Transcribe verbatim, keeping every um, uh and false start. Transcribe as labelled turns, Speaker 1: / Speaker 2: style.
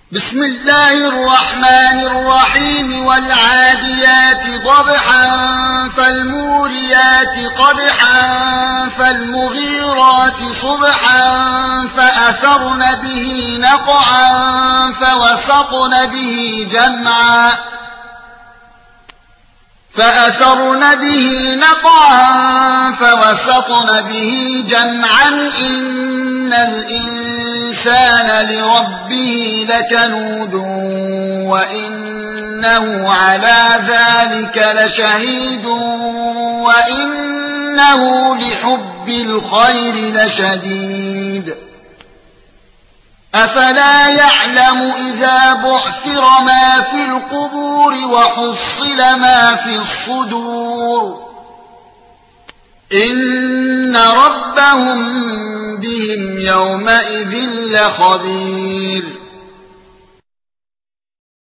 Speaker 1: بسم الله الرحمن الرحيم والعاديات ضبحا فالموريات قدحا فالمغيرات صبحا فأثرن به نقعا فوسطن به جمعا فأثرن به نقعا فوسطن به جمعا إن الإنسان لربه لكنود وإنه على ذلك لشهيد وإنه لحب الخير لشديد أفلا يعلم إذا بعثر ما في القبور وحصل ما في الصدور إن ربهم بهم يومئذ لخبير